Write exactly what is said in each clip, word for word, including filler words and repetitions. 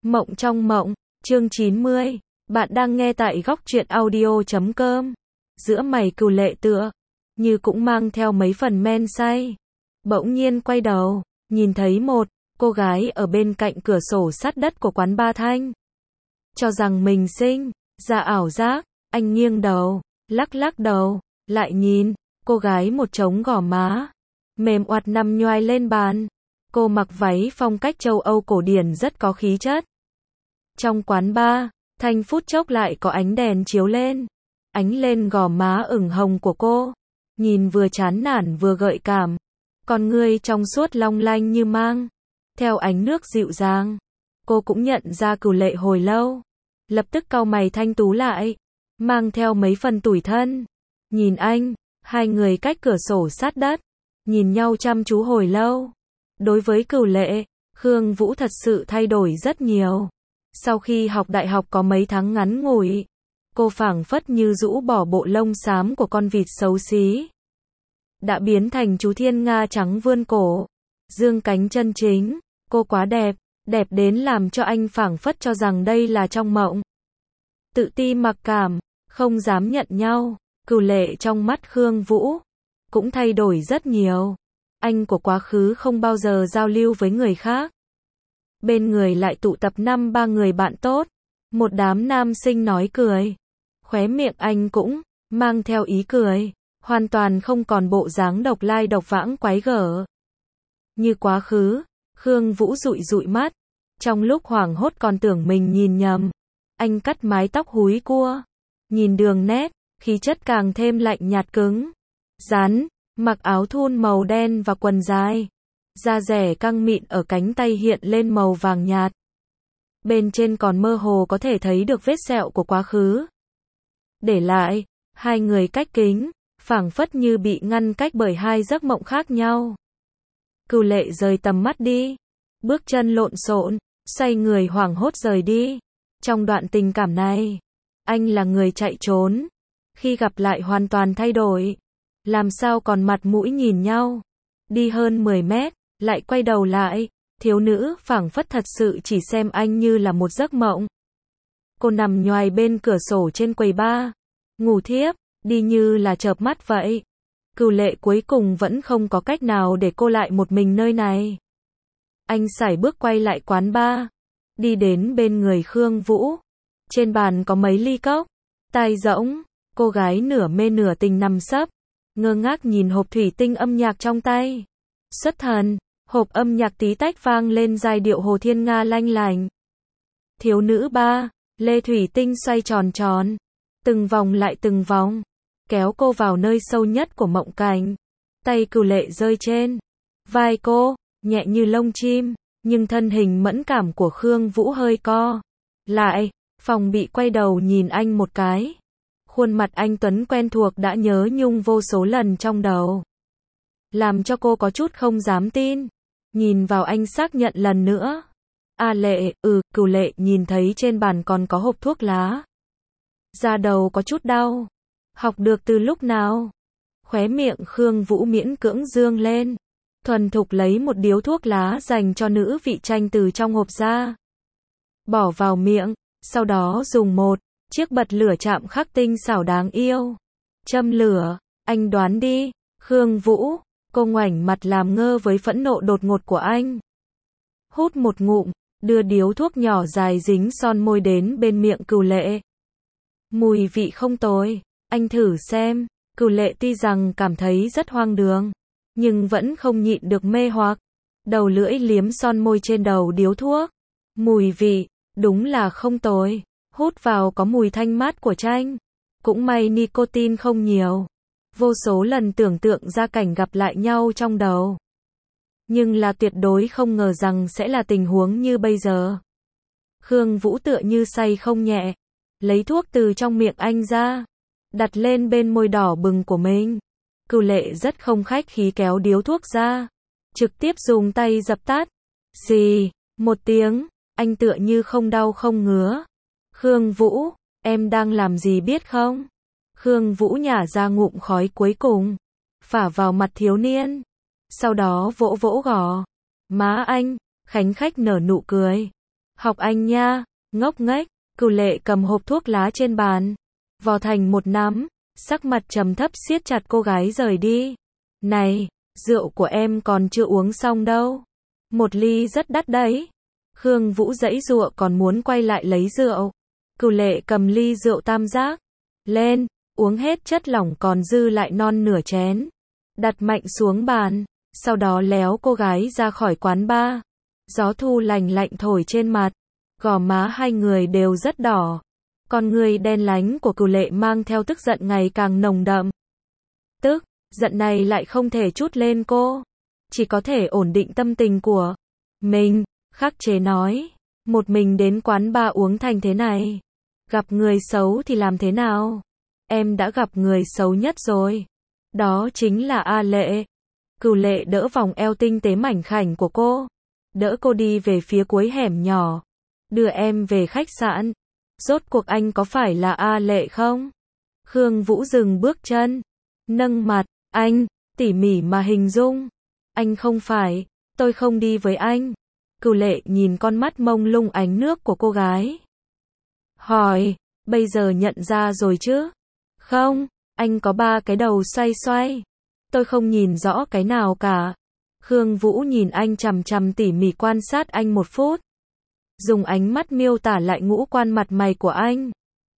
Mộng trong mộng, chương chín mươi. Bạn đang nghe tại góc truyện audio chấm com. Giữa mày Cửu Lệ tựa như cũng mang theo mấy phần men say. Bỗng nhiên quay đầu, nhìn thấy một cô gái ở bên cạnh cửa sổ sát đất của quán ba Thanh. Cho rằng mình sinh ra ảo giác, anh nghiêng đầu, lắc lắc đầu, lại nhìn, cô gái một trống gò má, mềm oặt nằm nhoài lên bàn. Cô mặc váy phong cách châu Âu cổ điển rất có khí chất. Trong quán bar, Thanh phút chốc lại có ánh đèn chiếu lên, ánh lên gò má ửng hồng của cô, nhìn vừa chán nản vừa gợi cảm, con ngươi trong suốt long lanh như mang theo ánh nước dịu dàng. Cô cũng nhận ra Cửu Lệ hồi lâu, lập tức cau mày thanh tú lại, mang theo mấy phần tủi thân. Nhìn anh, hai người cách cửa sổ sát đất, nhìn nhau chăm chú hồi lâu. Đối với Cửu Lệ, Khương Vũ thật sự thay đổi rất nhiều. Sau khi học đại học có mấy tháng ngắn ngủi, cô phảng phất như rũ bỏ bộ lông xám của con vịt xấu xí, đã biến thành chú thiên nga trắng vươn cổ, dương cánh chân chính. Cô quá đẹp, đẹp đến làm cho anh phảng phất cho rằng đây là trong mộng. Tự ti mặc cảm, không dám nhận nhau. Cửu Lệ trong mắt Khương Vũ cũng thay đổi rất nhiều. Anh của quá khứ không bao giờ giao lưu với người khác, bên người lại tụ tập năm ba người bạn tốt, một đám nam sinh nói cười, khóe miệng anh cũng mang theo ý cười, hoàn toàn không còn bộ dáng độc lai độc vãng quái gở như quá khứ. Khương Vũ dụi dụi mắt, trong lúc hoảng hốt còn tưởng mình nhìn nhầm. Anh cắt mái tóc húi cua, nhìn đường nét, khí chất càng thêm lạnh nhạt cứng rắn, mặc áo thun màu đen và quần dài, da dẻ căng mịn ở cánh tay hiện lên màu vàng nhạt. Bên trên còn mơ hồ có thể thấy được vết sẹo của quá khứ để lại. Hai người cách kính, phảng phất như bị ngăn cách bởi hai giấc mộng khác nhau. Cửu Lệ rời tầm mắt đi, bước chân lộn xộn, xoay người hoảng hốt rời đi. Trong đoạn tình cảm này, anh là người chạy trốn, khi gặp lại hoàn toàn thay đổi, làm sao còn mặt mũi nhìn nhau. Đi hơn mười mét, lại quay đầu lại, thiếu nữ phảng phất thật sự chỉ xem anh như là một giấc mộng. Cô nằm nhoài bên cửa sổ trên quầy bar, ngủ thiếp đi như là chợp mắt vậy. Cửu Lệ cuối cùng vẫn không có cách nào để cô lại một mình nơi này. Anh sải bước quay lại quán bar, đi đến bên người Khương Vũ. Trên bàn có mấy ly cốc, tai rỗng, cô gái nửa mê nửa tình nằm sấp, ngơ ngác nhìn hộp thủy tinh âm nhạc trong tay. Xuất thần, hộp âm nhạc tí tách vang lên giai điệu Hồ Thiên Nga lanh lành. Thiếu nữ ba, lê thủy tinh xoay tròn tròn, từng vòng lại từng vòng, kéo cô vào nơi sâu nhất của mộng cảnh. Tay Cửu Lệ rơi trên vai cô, nhẹ như lông chim, nhưng thân hình mẫn cảm của Khương Vũ hơi co lại, phòng bị quay đầu nhìn anh một cái. Khuôn mặt anh tuấn quen thuộc đã nhớ nhung vô số lần trong đầu, làm cho cô có chút không dám tin. Nhìn vào anh xác nhận lần nữa. A Lệ, ừ. Cửu Lệ nhìn thấy trên bàn còn có hộp thuốc lá, da đầu có chút đau. Học được từ lúc nào? Khóe miệng Khương Vũ miễn cưỡng dương lên, thuần thục lấy một điếu thuốc lá dành cho nữ vị tranh từ trong hộp ra, bỏ vào miệng, sau đó dùng một chiếc bật lửa chạm khắc tinh xảo đáng yêu, châm lửa. Anh đoán đi. Khương Vũ, cô ngoảnh mặt làm ngơ với phẫn nộ đột ngột của anh. Hút một ngụm, đưa điếu thuốc nhỏ dài dính son môi đến bên miệng Cửu Lệ. Mùi vị không tồi, anh thử xem. Cửu Lệ tuy rằng cảm thấy rất hoang đường, nhưng vẫn không nhịn được mê hoặc, đầu lưỡi liếm son môi trên đầu điếu thuốc. Mùi vị, đúng là không tồi, hút vào có mùi thanh mát của chanh, cũng may nicotine không nhiều. Vô số lần tưởng tượng ra cảnh gặp lại nhau trong đầu, nhưng là tuyệt đối không ngờ rằng sẽ là tình huống như bây giờ. Khương Vũ tựa như say không nhẹ, lấy thuốc từ trong miệng anh ra, đặt lên bên môi đỏ bừng của mình. Cửu Lệ rất không khách khí kéo điếu thuốc ra, trực tiếp dùng tay dập tắt. Xì, một tiếng, anh tựa như không đau không ngứa. Khương Vũ, em đang làm gì biết không? Khương Vũ nhả ra ngụm khói cuối cùng, phả vào mặt thiếu niên, sau đó vỗ vỗ gò má anh, khánh khách nở nụ cười. Học anh nha, ngốc nghếch. Cửu Lệ cầm hộp thuốc lá trên bàn, vò thành một nắm, sắc mặt trầm thấp siết chặt cô gái rời đi. Này, rượu của em còn chưa uống xong đâu. Một ly rất đắt đấy. Khương Vũ giãy giụa còn muốn quay lại lấy rượu. Cửu Lệ cầm ly rượu tam giác lên, uống hết chất lỏng còn dư lại non nửa chén, đặt mạnh xuống bàn, sau đó léo cô gái ra khỏi quán bar. Gió thu lành lạnh thổi trên mặt, gò má hai người đều rất đỏ. Con người đen láy của Cửu Lệ mang theo tức giận ngày càng nồng đậm. Tức giận này lại không thể trút lên cô, chỉ có thể ổn định tâm tình của mình, khắc chế nói, một mình đến quán bar uống thành thế này, gặp người xấu thì làm thế nào? Em đã gặp người xấu nhất rồi. Đó chính là A Lệ. Cửu Lệ đỡ vòng eo tinh tế mảnh khảnh của cô, đỡ cô đi về phía cuối hẻm nhỏ, đưa em về khách sạn. Rốt cuộc anh có phải là A Lệ không? Khương Vũ dừng bước chân, nâng mặt, anh, tỉ mỉ mà hình dung. Anh không phải, tôi không đi với anh. Cửu Lệ nhìn con mắt mông lung ánh nước của cô gái. Hỏi, bây giờ nhận ra rồi chứ? Không, anh có ba cái đầu xoay xoay. Tôi không nhìn rõ cái nào cả. Khương Vũ nhìn anh chằm chằm tỉ mỉ quan sát anh một phút. Dùng ánh mắt miêu tả lại ngũ quan mặt mày của anh.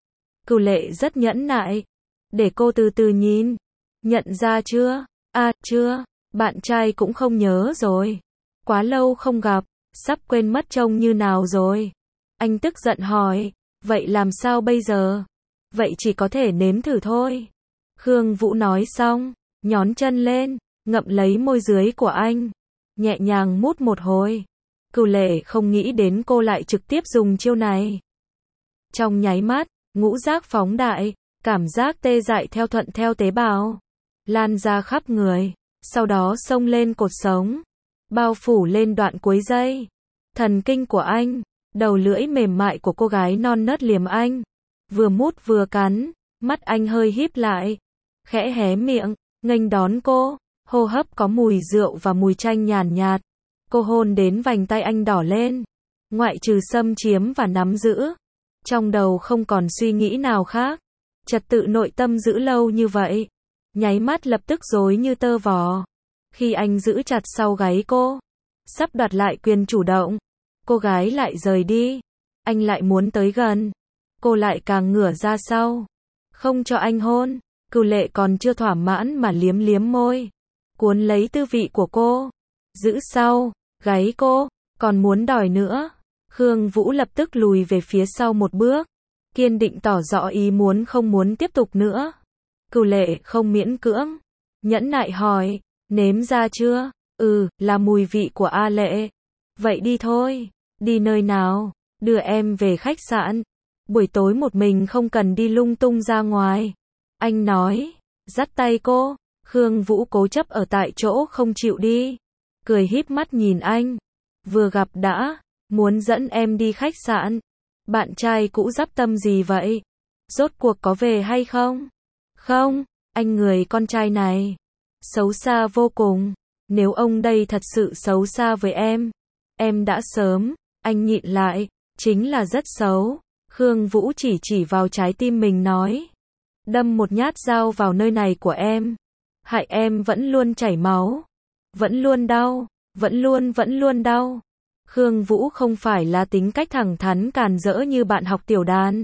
Cửu Lệ rất nhẫn nại. Để cô từ từ nhìn. Nhận ra chưa? À, chưa. Bạn trai cũng không nhớ rồi. Quá lâu không gặp, sắp quên mất trông như nào rồi. Anh tức giận hỏi, vậy làm sao bây giờ? Vậy chỉ có thể nếm thử thôi. Khương Vũ nói xong, nhón chân lên, ngậm lấy môi dưới của anh, nhẹ nhàng mút một hồi. Cửu Lệ không nghĩ đến cô lại trực tiếp dùng chiêu này. Trong nháy mắt, ngũ giác phóng đại, cảm giác tê dại theo thuận theo tế bào, lan ra khắp người, sau đó xông lên cột sống, bao phủ lên đoạn cuối dây thần kinh của anh. Đầu lưỡi mềm mại của cô gái non nớt liếm anh, vừa mút vừa cắn, mắt anh hơi híp lại, khẽ hé miệng, nghênh đón cô, hô hấp có mùi rượu và mùi chanh nhàn nhạt. Cô hôn đến vành tay anh đỏ lên, ngoại trừ xâm chiếm và nắm giữ, trong đầu không còn suy nghĩ nào khác. Trật tự nội tâm giữ lâu như vậy, nháy mắt lập tức rối như tơ vò. Khi anh giữ chặt sau gáy cô, sắp đoạt lại quyền chủ động, cô gái lại rời đi, anh lại muốn tới gần, cô lại càng ngửa ra sau, không cho anh hôn. Cửu Lệ còn chưa thỏa mãn mà liếm liếm môi, cuốn lấy tư vị của cô, giữ sau gáy cô, còn muốn đòi nữa. Khương Vũ lập tức lùi về phía sau một bước, kiên định tỏ rõ ý muốn không muốn tiếp tục nữa. Cửu Lệ không miễn cưỡng, nhẫn nại hỏi, nếm ra chưa? Ừ, là mùi vị của A Lệ. Vậy đi thôi. Đi nơi nào? Đưa em về khách sạn. Buổi tối một mình không cần đi lung tung ra ngoài. Anh nói, dắt tay cô. Khương Vũ cố chấp ở tại chỗ không chịu đi, cười híp mắt nhìn anh. Vừa gặp đã, muốn dẫn em đi khách sạn. Bạn trai cũ dắp tâm gì vậy? Rốt cuộc có về hay không? Không, anh người con trai này xấu xa vô cùng. Nếu ông đây thật sự xấu xa với em, em đã sớm. Anh nhịn lại, chính là rất xấu. Khương Vũ chỉ chỉ vào trái tim mình nói, đâm một nhát dao vào nơi này của em, hại em vẫn luôn chảy máu, vẫn luôn đau, vẫn luôn vẫn luôn đau. Khương Vũ không phải là tính cách thẳng thắn càn rỡ như bạn học tiểu đàn.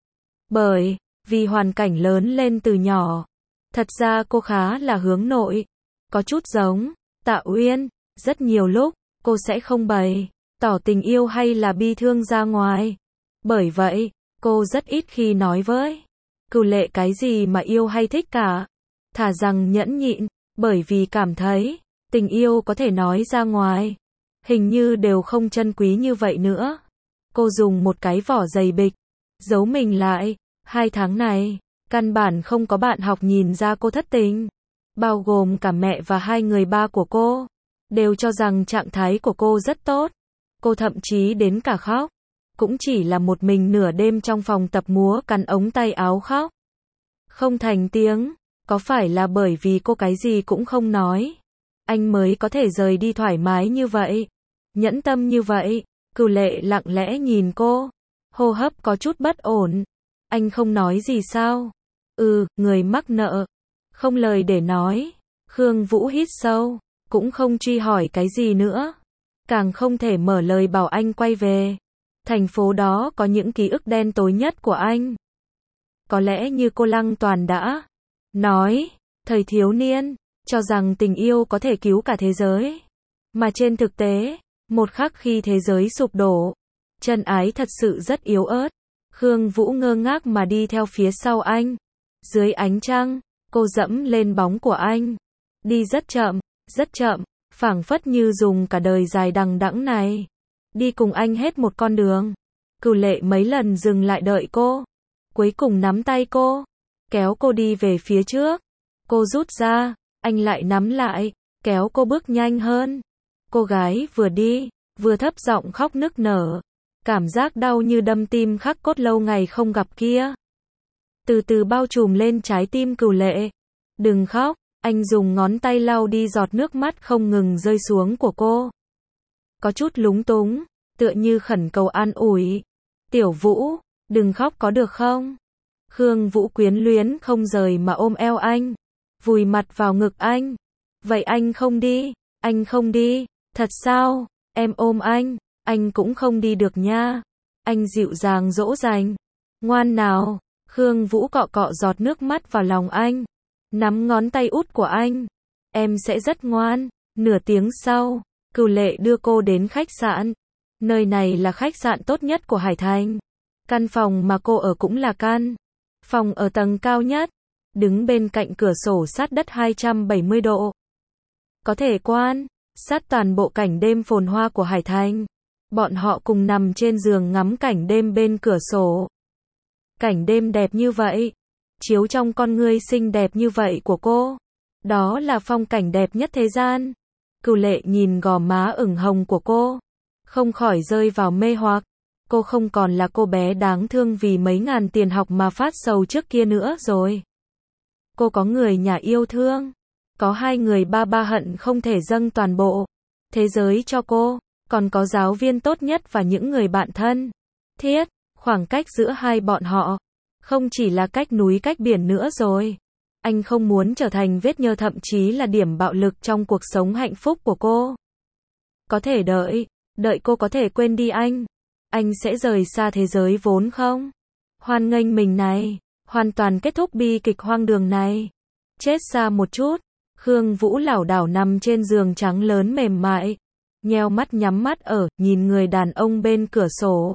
Bởi vì hoàn cảnh lớn lên từ nhỏ, thật ra cô khá là hướng nội, có chút giống Tạ Uyên. Rất nhiều lúc cô sẽ không bày tỏ tình yêu hay là bi thương ra ngoài. Bởi vậy, cô rất ít khi nói với Cửu Lệ cái gì mà yêu hay thích cả. Thà rằng nhẫn nhịn, bởi vì cảm thấy tình yêu có thể nói ra ngoài, hình như đều không trân quý như vậy nữa. Cô dùng một cái vỏ dày bịch, giấu mình lại. Hai tháng này, căn bản không có bạn học nhìn ra cô thất tình. Bao gồm cả mẹ và hai người ba của cô, đều cho rằng trạng thái của cô rất tốt. Cô thậm chí đến cả khóc. Cũng chỉ là một mình nửa đêm trong phòng tập múa cắn ống tay áo khóc. Không thành tiếng, có phải là bởi vì cô cái gì cũng không nói, anh mới có thể rời đi thoải mái như vậy, nhẫn tâm như vậy. Cửu lệ lặng lẽ nhìn cô, hô hấp có chút bất ổn. Anh không nói gì sao? Ừ, người mắc nợ. Không lời để nói. Khương Vũ hít sâu, cũng không truy hỏi cái gì nữa. Càng không thể mở lời bảo anh quay về. Thành phố đó có những ký ức đen tối nhất của anh. Có lẽ như cô Lăng Toàn đã nói, thời thiếu niên, cho rằng tình yêu có thể cứu cả thế giới. Mà trên thực tế, một khắc khi thế giới sụp đổ, chân ái thật sự rất yếu ớt. Khương Vũ ngơ ngác mà đi theo phía sau anh. Dưới ánh trăng, cô dẫm lên bóng của anh. Đi rất chậm, rất chậm, phảng phất như dùng cả đời dài đằng đẵng này. Đi cùng anh hết một con đường. Cửu lệ mấy lần dừng lại đợi cô. Cuối cùng nắm tay cô, kéo cô đi về phía trước. Cô rút ra, anh lại nắm lại, kéo cô bước nhanh hơn. Cô gái vừa đi, vừa thấp giọng khóc nức nở. Cảm giác đau như đâm tim khắc cốt lâu ngày không gặp kia. Từ từ bao trùm lên trái tim Cửu lệ. Đừng khóc, anh dùng ngón tay lau đi giọt nước mắt không ngừng rơi xuống của cô. Có chút lúng túng, tựa như khẩn cầu an ủi. Tiểu Vũ, đừng khóc có được không? Khương Vũ quyến luyến không rời mà ôm eo anh, vùi mặt vào ngực anh. Vậy anh không đi, anh không đi, thật sao? Em ôm anh, anh cũng không đi được nha. Anh dịu dàng dỗ dành. Ngoan nào, Khương Vũ cọ cọ giọt nước mắt vào lòng anh, nắm ngón tay út của anh. Em sẽ rất ngoan. Nửa tiếng sau, Cửu lệ đưa cô đến khách sạn. Nơi này là khách sạn tốt nhất của Hải Thành. Căn phòng mà cô ở cũng là căn phòng ở tầng cao nhất, đứng bên cạnh cửa sổ sát đất hai trăm bảy mươi độ. Có thể quan sát toàn bộ cảnh đêm phồn hoa của Hải Thành. Bọn họ cùng nằm trên giường ngắm cảnh đêm bên cửa sổ. Cảnh đêm đẹp như vậy, chiếu trong con ngươi xinh đẹp như vậy của cô. Đó là phong cảnh đẹp nhất thế gian. Cửu lệ nhìn gò má ửng hồng của cô, không khỏi rơi vào mê hoặc. Cô không còn là cô bé đáng thương vì mấy ngàn tiền học mà phát sầu trước kia nữa rồi. Cô có người nhà yêu thương, có hai người ba ba hận không thể dâng toàn bộ thế giới cho cô, còn có giáo viên tốt nhất và những người bạn thân thiết. Khoảng cách giữa hai bọn họ không chỉ là cách núi cách biển nữa rồi. Anh không muốn trở thành vết nhơ, thậm chí là điểm bạo lực trong cuộc sống hạnh phúc của cô. Có thể đợi, đợi cô có thể quên đi anh. Anh sẽ rời xa thế giới vốn không hoan nghênh mình này, hoàn toàn kết thúc bi kịch hoang đường này. Chết xa một chút. Khương Vũ lảo đảo nằm trên giường trắng lớn mềm mại, nheo mắt nhắm mắt ở, nhìn người đàn ông bên cửa sổ.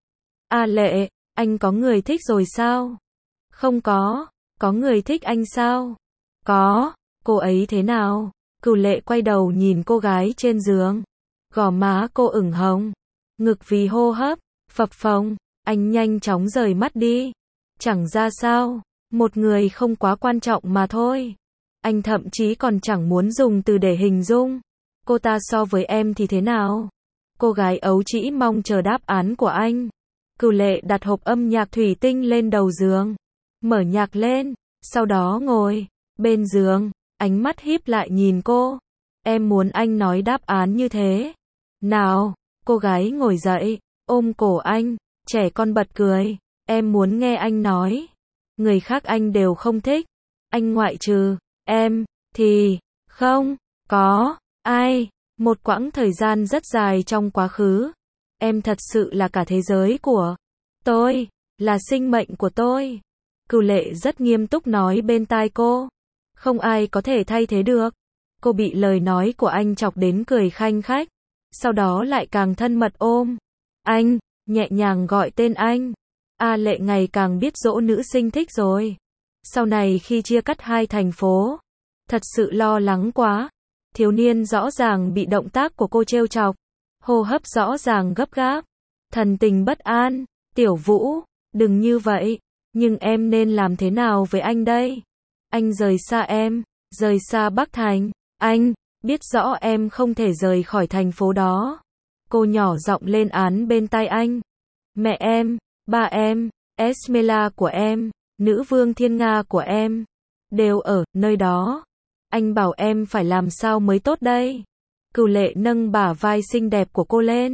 A Lệ, anh có người thích rồi sao? Không có. Có người thích anh sao? Có. Cô ấy thế nào? Cửu lệ quay đầu nhìn cô gái trên giường. Gò má cô ửng hồng, ngực vì hô hấp phập phồng. Anh nhanh chóng rời mắt đi. Chẳng ra sao, một người không quá quan trọng mà thôi. Anh thậm chí còn chẳng muốn dùng từ để hình dung cô ta so với em thì thế nào. Cô gái ấu trĩ mong chờ đáp án của anh. Cửu lệ đặt hộp âm nhạc thủy tinh lên đầu giường, mở nhạc lên, sau đó ngồi bên giường, ánh mắt híp lại nhìn cô. Em muốn anh nói đáp án như thế nào? Cô gái ngồi dậy, ôm cổ anh, trẻ con bật cười. Em muốn nghe anh nói. Người khác anh đều không thích, anh ngoại trừ em thì không có ai. Một quãng thời gian rất dài trong quá khứ, em thật sự là cả thế giới của tôi, là sinh mệnh của tôi. Cửu lệ rất nghiêm túc nói bên tai cô. Không ai có thể thay thế được. Cô bị lời nói của anh chọc đến cười khanh khách, sau đó lại càng thân mật ôm anh, nhẹ nhàng gọi tên anh. A Lệ ngày càng biết dỗ nữ sinh thích rồi. Sau này khi chia cắt hai thành phố, thật sự lo lắng quá. Thiếu niên rõ ràng bị động tác của cô trêu chọc, hô hấp rõ ràng gấp gáp, thần tình bất an. Tiểu Vũ, đừng như vậy. Nhưng em nên làm thế nào với anh đây? Anh rời xa em, rời xa Bắc Thành. Anh biết rõ em không thể rời khỏi thành phố đó. Cô nhỏ giọng lên án bên tai anh. Mẹ em, ba em, Esmela của em, nữ vương thiên nga của em, đều ở nơi đó. Anh bảo em phải làm sao mới tốt đây? Cửu lệ nâng bả vai xinh đẹp của cô lên,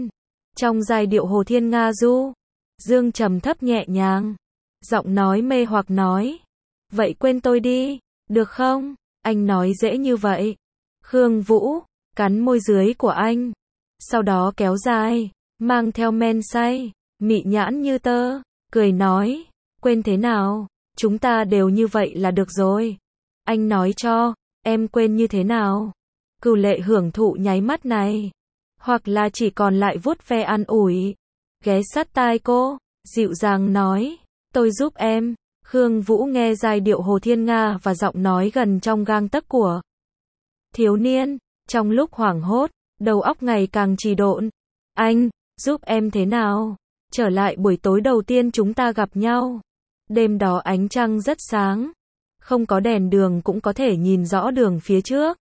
Trong giai điệu Hồ Thiên Nga Du, Dương trầm thấp nhẹ nhàng, giọng nói mê hoặc nói. Vậy quên tôi đi, được không? Anh nói dễ như vậy. Khương Vũ, cắn môi dưới của anh. Sau đó kéo dài, mang theo men say, mị nhãn như tơ, cười nói. Quên thế nào? Chúng ta đều như vậy là được rồi. Anh nói cho, em quên như thế nào? Cửu Lệ hưởng thụ nháy mắt này. Hoặc là chỉ còn lại vuốt ve an ủi. Ghé sát tai cô, dịu dàng nói. Tôi giúp em. Khương Vũ nghe giai điệu Hồ Thiên Nga và giọng nói gần trong gang tấc của thiếu niên. Trong lúc hoảng hốt, đầu óc ngày càng trì độn. Anh, giúp em thế nào? Trở lại buổi tối đầu tiên chúng ta gặp nhau. Đêm đó ánh trăng rất sáng. Không có đèn đường cũng có thể nhìn rõ đường phía trước.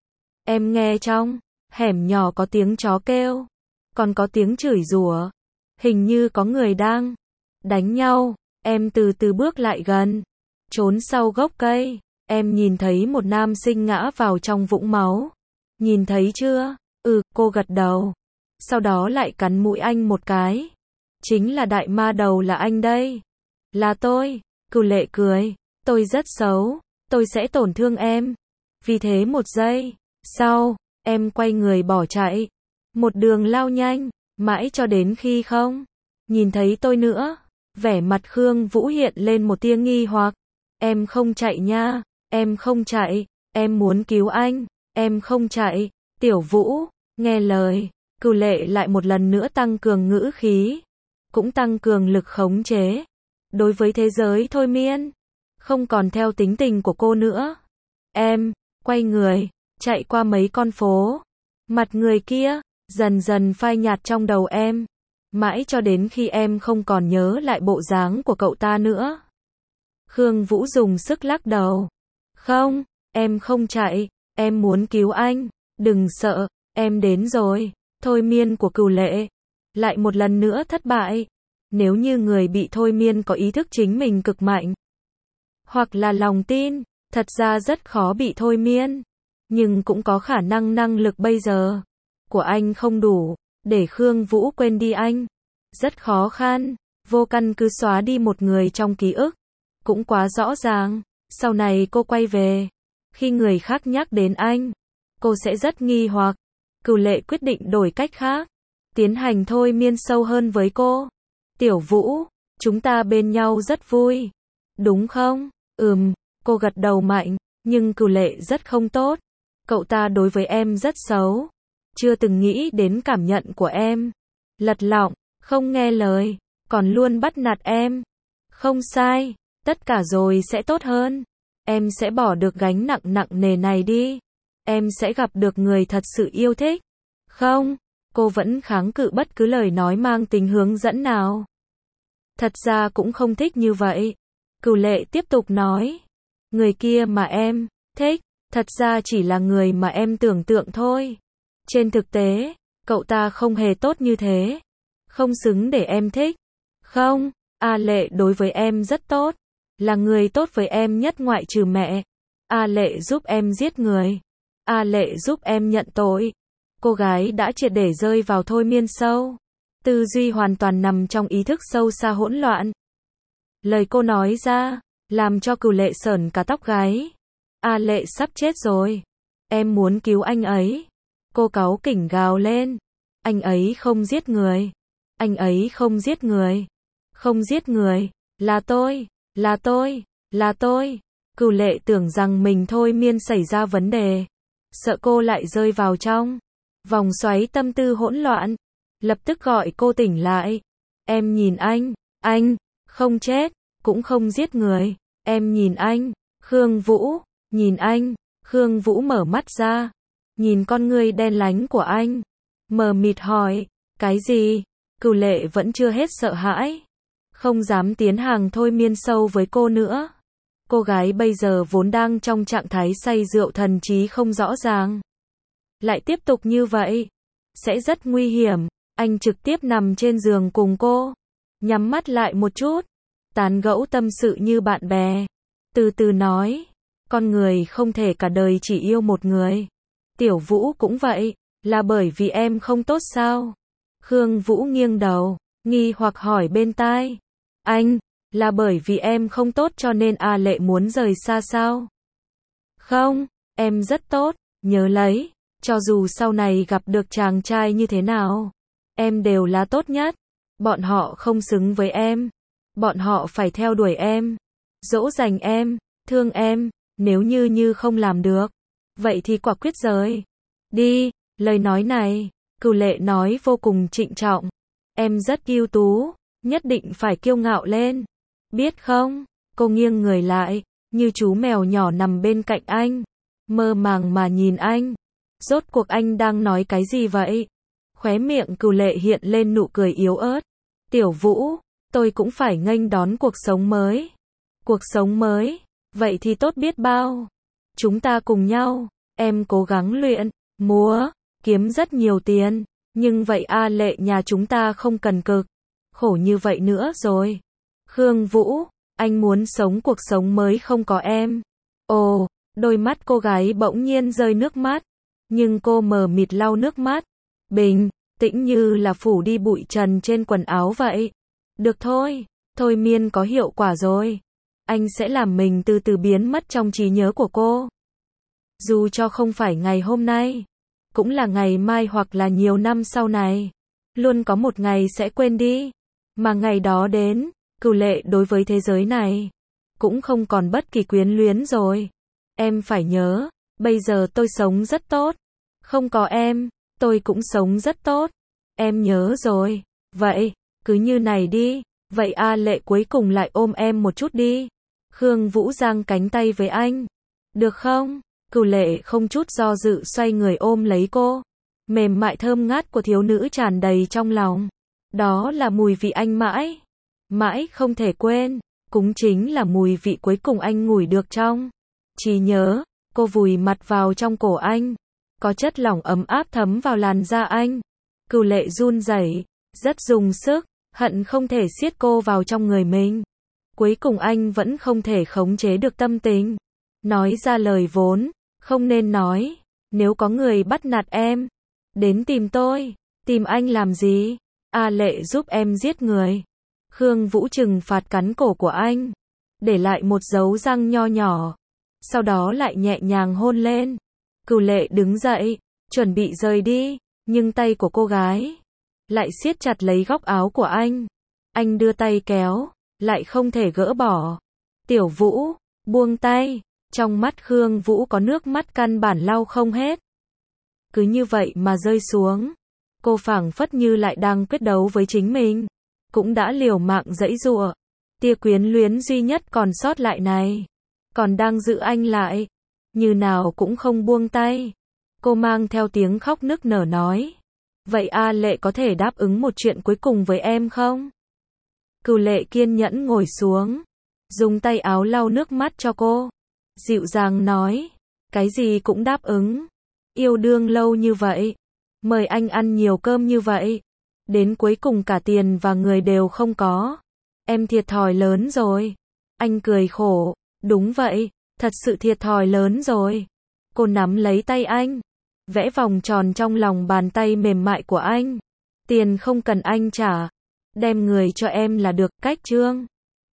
Em nghe trong hẻm nhỏ có tiếng chó kêu. Còn có tiếng chửi rủa. Hình như có người đang đánh nhau. Em từ từ bước lại gần. Trốn sau gốc cây. Em nhìn thấy một nam sinh ngã vào trong vũng máu. Nhìn thấy chưa? Ừ, cô gật đầu. Sau đó lại cắn mũi anh một cái. Chính là đại ma đầu là anh đây. Là tôi. Cửu Lệ cười. Tôi rất xấu. Tôi sẽ tổn thương em. Vì thế một giây sau, em quay người bỏ chạy. Một đường lao nhanh. Mãi cho đến khi không nhìn thấy tôi nữa. Vẻ mặt Khương Vũ hiện lên một tia nghi hoặc. Em không chạy nha. Em không chạy. Em muốn cứu anh. Em không chạy. Tiểu Vũ, nghe lời. Cửu Lệ lại một lần nữa tăng cường ngữ khí. Cũng tăng cường lực khống chế. Đối với thế giới thôi miên. Không còn theo tính tình của cô nữa. Em, quay người, chạy qua mấy con phố. Mặt người kia, dần dần phai nhạt trong đầu em. Mãi cho đến khi em không còn nhớ lại bộ dáng của cậu ta nữa. Khương Vũ dùng sức lắc đầu. Không, em không chạy. Em muốn cứu anh. Đừng sợ, em đến rồi. Thôi miên của Cửu Lệ lại một lần nữa thất bại. Nếu như người bị thôi miên có ý thức chính mình cực mạnh, hoặc là lòng tin, thật ra rất khó bị thôi miên. Nhưng cũng có khả năng năng lực bây giờ của anh không đủ để Khương Vũ quên đi anh. Rất khó khăn, vô căn cứ xóa đi một người trong ký ức. Cũng quá rõ ràng, sau này cô quay về, khi người khác nhắc đến anh, cô sẽ rất nghi hoặc. Cửu Lệ quyết định đổi cách khác, tiến hành thôi miên sâu hơn với cô. Tiểu Vũ, chúng ta bên nhau rất vui, đúng không? Ừm, cô gật đầu mạnh, nhưng Cửu Lệ rất không tốt. Cậu ta đối với em rất xấu, chưa từng nghĩ đến cảm nhận của em. Lật lọng, không nghe lời, còn luôn bắt nạt em. Không sai, tất cả rồi sẽ tốt hơn. Em sẽ bỏ được gánh nặng nặng nề này đi. Em sẽ gặp được người thật sự yêu thích. Không, cô vẫn kháng cự bất cứ lời nói mang tính hướng dẫn nào. Thật ra cũng không thích như vậy. Cửu Lệ tiếp tục nói. Người kia mà em thích, thật ra chỉ là người mà em tưởng tượng thôi. Trên thực tế, cậu ta không hề tốt như thế. Không xứng để em thích. Không, A Lệ đối với em rất tốt. Là người tốt với em nhất ngoại trừ mẹ. A Lệ giúp em giết người. A Lệ giúp em nhận tội. Cô gái đã triệt để rơi vào thôi miên sâu. Tư duy hoàn toàn nằm trong ý thức sâu xa hỗn loạn. Lời cô nói ra, làm cho Cửu Lệ sởn cả tóc gáy. A Lệ sắp chết rồi. Em muốn cứu anh ấy. Cô cáu kỉnh gào lên. Anh ấy không giết người. Anh ấy không giết người. Không giết người. Là tôi. Là tôi. Là tôi. Cửu Lệ tưởng rằng mình thôi miên xảy ra vấn đề. Sợ cô lại rơi vào trong vòng xoáy tâm tư hỗn loạn. Lập tức gọi cô tỉnh lại. Em nhìn anh. Anh không chết. Cũng không giết người. Em nhìn anh. Khương Vũ. Nhìn anh. Khương Vũ mở mắt ra. Nhìn con ngươi đen lánh của anh. Mờ mịt hỏi. Cái gì? Cửu Lệ vẫn chưa hết sợ hãi. Không dám tiến hàng thôi miên sâu với cô nữa. Cô gái bây giờ vốn đang trong trạng thái say rượu thần trí không rõ ràng. Lại tiếp tục như vậy. Sẽ rất nguy hiểm. Anh trực tiếp nằm trên giường cùng cô. Nhắm mắt lại một chút. Tán gẫu tâm sự như bạn bè. Từ từ nói. Con người không thể cả đời chỉ yêu một người. Tiểu Vũ cũng vậy. Là bởi vì em không tốt sao? Khương Vũ nghiêng đầu, nghi hoặc hỏi bên tai. Anh, là bởi vì em không tốt cho nên A Lệ muốn rời xa sao? Không, em rất tốt, nhớ lấy, cho dù sau này gặp được chàng trai như thế nào, em đều là tốt nhất. Bọn họ không xứng với em. Bọn họ phải theo đuổi em, dỗ dành em, thương em, nếu như như không làm được, vậy thì quả quyết rời đi. Lời nói này, Cửu Lệ nói vô cùng trịnh trọng. Em rất ưu tú, nhất định phải kiêu ngạo lên. Biết không? Cô nghiêng người lại, như chú mèo nhỏ nằm bên cạnh anh, mơ màng mà nhìn anh. Rốt cuộc anh đang nói cái gì vậy? Khóe miệng Cửu Lệ hiện lên nụ cười yếu ớt. Tiểu Vũ, tôi cũng phải nghênh đón cuộc sống mới. Cuộc sống mới, vậy thì tốt biết bao. Chúng ta cùng nhau, em cố gắng luyện, múa, kiếm rất nhiều tiền, nhưng vậy A Lệ nhà chúng ta không cần cực, khổ như vậy nữa rồi. Khương Vũ, anh muốn sống cuộc sống mới không có em. Ồ, đôi mắt cô gái bỗng nhiên rơi nước mắt, nhưng cô mờ mịt lau nước mắt, bình tĩnh như là phủ đi bụi trần trên quần áo vậy. Được thôi, thôi miên có hiệu quả rồi. Anh sẽ làm mình từ từ biến mất trong trí nhớ của cô. Dù cho không phải ngày hôm nay, cũng là ngày mai hoặc là nhiều năm sau này. Luôn có một ngày sẽ quên đi. Mà ngày đó đến, Cửu Lệ đối với thế giới này cũng không còn bất kỳ quyến luyến rồi. Em phải nhớ, bây giờ tôi sống rất tốt. Không có em, tôi cũng sống rất tốt. Em nhớ rồi. Vậy, cứ như này đi. Vậy A Lệ cuối cùng lại ôm em một chút đi. Khương Vũ giang cánh tay với anh. Được không? Cửu Lệ không chút do dự xoay người ôm lấy cô. Mềm mại thơm ngát của thiếu nữ tràn đầy trong lòng. Đó là mùi vị anh mãi, mãi không thể quên. Cũng chính là mùi vị cuối cùng anh ngửi được trong trí nhớ. Cô vùi mặt vào trong cổ anh. Có chất lỏng ấm áp thấm vào làn da anh. Cửu Lệ run rẩy, rất dùng sức, hận không thể siết cô vào trong người mình. Cuối cùng anh vẫn không thể khống chế được tâm tình. Nói ra lời vốn không nên nói. Nếu có người bắt nạt em, đến tìm tôi. Tìm anh làm gì? A Lệ giúp em giết người. Khương Vũ trừng phạt cắn cổ của anh, để lại một dấu răng nho nhỏ. Sau đó lại nhẹ nhàng hôn lên. Cửu Lệ đứng dậy, chuẩn bị rời đi, nhưng tay của cô gái lại siết chặt lấy góc áo của anh. Anh đưa tay kéo, lại không thể gỡ bỏ. Tiểu Vũ, buông tay. Trong mắt Khương Vũ có nước mắt căn bản lau không hết. Cứ như vậy mà rơi xuống. Cô phảng phất như lại đang quyết đấu với chính mình. Cũng đã liều mạng giãy giụa. Tia quyến luyến duy nhất còn sót lại này, còn đang giữ anh lại. Như nào cũng không buông tay. Cô mang theo tiếng khóc nức nở nói. Vậy A Lệ có thể đáp ứng một chuyện cuối cùng với em không? Cửu Lệ kiên nhẫn ngồi xuống, dùng tay áo lau nước mắt cho cô. Dịu dàng nói. Cái gì cũng đáp ứng. Yêu đương lâu như vậy, mời anh ăn nhiều cơm như vậy, đến cuối cùng cả tiền và người đều không có. Em thiệt thòi lớn rồi. Anh cười khổ. Đúng vậy, thật sự thiệt thòi lớn rồi. Cô nắm lấy tay anh, vẽ vòng tròn trong lòng bàn tay mềm mại của anh. Tiền không cần anh trả, đem người cho em là được. Cách chương